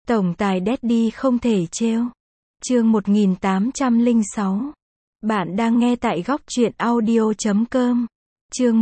Tổng tài Daddy không thể trêu. Chương 1806. Bạn đang nghe tại góc truyện audio.com. Chương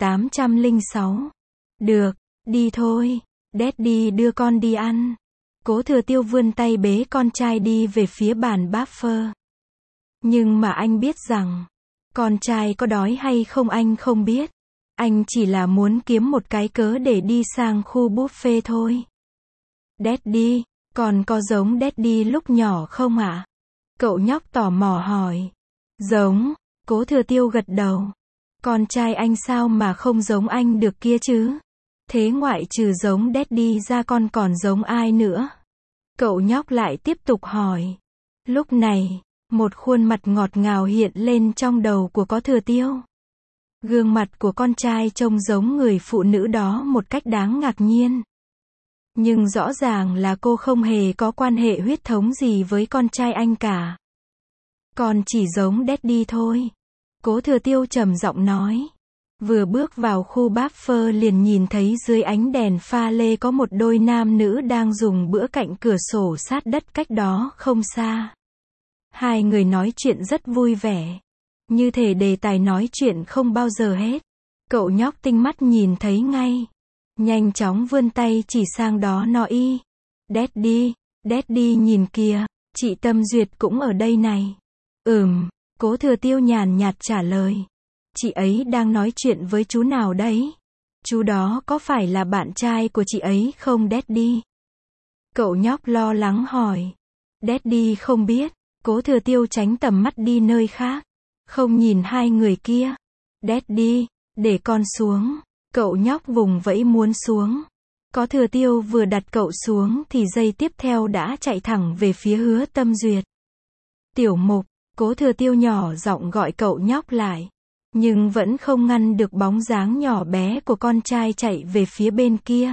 1806. Được, đi thôi. Daddy đưa con đi ăn. Cố Thừa Tiêu vươn tay bế con trai đi về phía bàn buffet. Nhưng mà anh biết rằng, con trai có đói hay không anh không biết. Anh chỉ là muốn kiếm một cái cớ để đi sang khu buffet thôi. Daddy, còn có giống Daddy lúc nhỏ không ạ? Cậu nhóc tò mò hỏi. Giống, Cố Thừa Tiêu gật đầu. Con trai anh sao mà không giống anh được kia chứ? Thế ngoại trừ giống Daddy ra con còn giống ai nữa? Cậu nhóc lại tiếp tục hỏi. Lúc này, một khuôn mặt ngọt ngào hiện lên trong đầu của Cố Thừa Tiêu. Gương mặt của con trai trông giống người phụ nữ đó một cách đáng ngạc nhiên. Nhưng rõ ràng là cô không hề có quan hệ huyết thống gì với con trai anh cả. Con chỉ giống Daddy thôi. Cố Thừa Tiêu trầm giọng nói. Vừa bước vào khu buffet liền nhìn thấy dưới ánh đèn pha lê có một đôi nam nữ đang dùng bữa cạnh cửa sổ sát đất cách đó không xa. Hai người nói chuyện rất vui vẻ. Như thể đề tài nói chuyện không bao giờ hết. Cậu nhóc tinh mắt nhìn thấy ngay. Nhanh chóng vươn tay chỉ sang đó nói. Daddy, Daddy nhìn kìa, chị Tâm Duyệt cũng ở đây này. Cố Thừa Tiêu nhàn nhạt trả lời. Chị ấy đang nói chuyện với chú nào đấy? Chú đó có phải là bạn trai của chị ấy không Daddy? Cậu nhóc lo lắng hỏi. Daddy không biết. Cố Thừa Tiêu tránh tầm mắt đi nơi khác. Không nhìn hai người kia. Daddy, để con xuống. Cậu nhóc vùng vẫy muốn xuống. Cố Thừa Tiêu vừa đặt cậu xuống thì giây tiếp theo đã chạy thẳng về phía Hứa Tâm Duyệt. Tiểu Mục, Cố Thừa Tiêu nhỏ giọng gọi cậu nhóc lại. Nhưng vẫn không ngăn được bóng dáng nhỏ bé của con trai chạy về phía bên kia.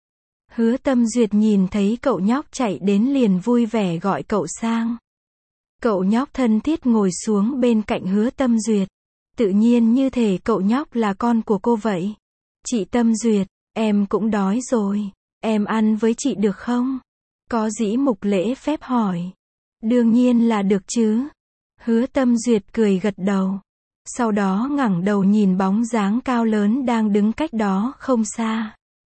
Hứa Tâm Duyệt nhìn thấy cậu nhóc chạy đến liền vui vẻ gọi cậu sang. Cậu nhóc thân thiết ngồi xuống bên cạnh Hứa Tâm Duyệt. Tự nhiên như thể cậu nhóc là con của cô vậy. Chị Tâm Duyệt, em cũng đói rồi. Em ăn với chị được không? Có Dĩ Mục lễ phép hỏi. Đương nhiên là được chứ. Hứa Tâm Duyệt cười gật đầu. Sau đó ngẩng đầu nhìn bóng dáng cao lớn đang đứng cách đó không xa.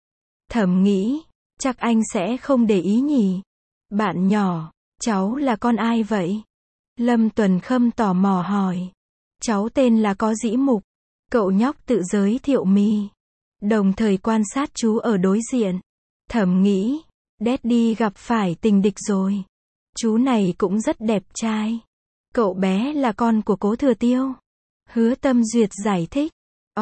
Thầm nghĩ, chắc anh sẽ không để ý nhỉ. Bạn nhỏ, cháu là con ai vậy? Lâm Tuần Khâm tò mò hỏi. Cháu tên là Có Dĩ Mục. Cậu nhóc tự giới thiệu đồng thời quan sát chú ở đối diện. Thầm nghĩ, Daddy gặp phải tình địch rồi. Chú này cũng rất đẹp trai. Cậu bé là con của Cố Thừa Tiêu. Hứa Tâm Duyệt giải thích.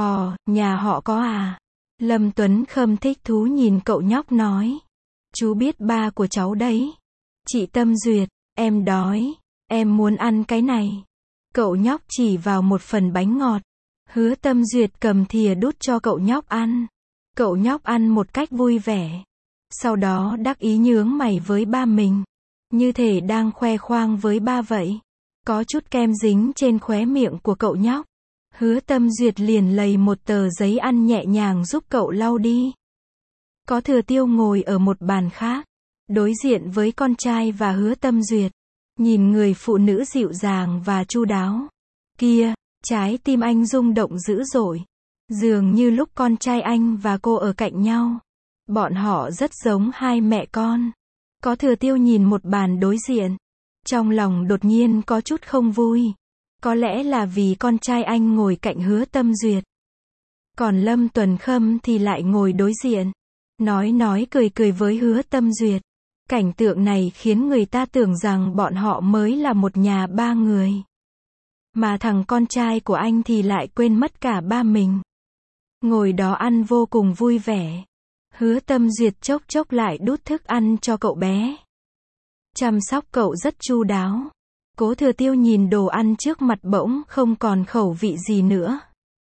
Nhà họ có à? Lâm Tuấn Khâm thích thú nhìn cậu nhóc nói. Chú biết ba của cháu đấy. Chị Tâm Duyệt, em đói. Em muốn ăn cái này. Cậu nhóc chỉ vào một phần bánh ngọt. Hứa Tâm Duyệt cầm thìa đút cho cậu nhóc ăn. Cậu nhóc ăn một cách vui vẻ. Sau đó đắc ý nhướng mày với ba mình. Như thể đang khoe khoang với ba vậy. Có chút kem dính trên khóe miệng của cậu nhóc. Hứa Tâm Duyệt liền lầy một tờ giấy ăn nhẹ nhàng giúp cậu lau đi. Có Thừa Tiêu ngồi ở một bàn khác. Đối diện với con trai và Hứa Tâm Duyệt. Nhìn người phụ nữ dịu dàng và chu đáo. Kia, trái tim anh rung động dữ dội. Dường như lúc con trai anh và cô ở cạnh nhau. Bọn họ rất giống hai mẹ con. Có Thừa Tiêu nhìn một bàn đối diện. Trong lòng đột nhiên có chút không vui. Có lẽ là vì con trai anh ngồi cạnh Hứa Tâm Duyệt. Còn Lâm Tuần Khâm thì lại ngồi đối diện. Nói cười với Hứa Tâm Duyệt. Cảnh tượng này khiến người ta tưởng rằng bọn họ mới là một nhà ba người. Mà thằng con trai của anh thì lại quên mất cả ba mình. Ngồi đó ăn vô cùng vui vẻ. Hứa Tâm Duyệt chốc chốc lại đút thức ăn cho cậu bé. Chăm sóc cậu rất chu đáo. Cố Thừa Tiêu nhìn đồ ăn trước mặt bỗng không còn khẩu vị gì nữa.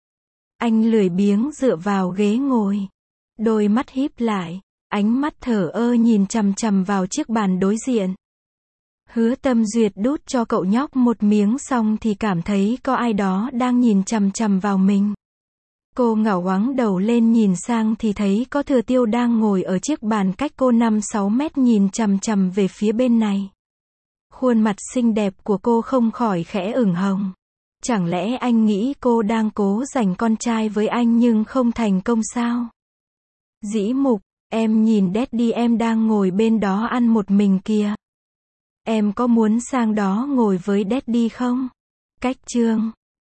Anh lười biếng dựa vào ghế ngồi. Đôi mắt híp lại. Ánh mắt thờ ơ nhìn chằm chằm vào chiếc bàn đối diện. Hứa Tâm Duyệt đút cho cậu nhóc một miếng xong thì cảm thấy có ai đó đang nhìn chằm chằm vào mình. Cô ngả ngoáng đầu lên nhìn sang thì thấy có Thừa Tiêu đang ngồi ở chiếc bàn cách cô 5-6 mét nhìn chằm chằm về phía bên này. Khuôn mặt xinh đẹp của cô không khỏi khẽ ửng hồng. Chẳng lẽ anh nghĩ cô đang cố giành con trai với anh nhưng không thành công sao? Dĩ Mục, em nhìn Daddy em đang ngồi bên đó ăn một mình kìa. Em có muốn sang đó ngồi với Daddy không? Cách chương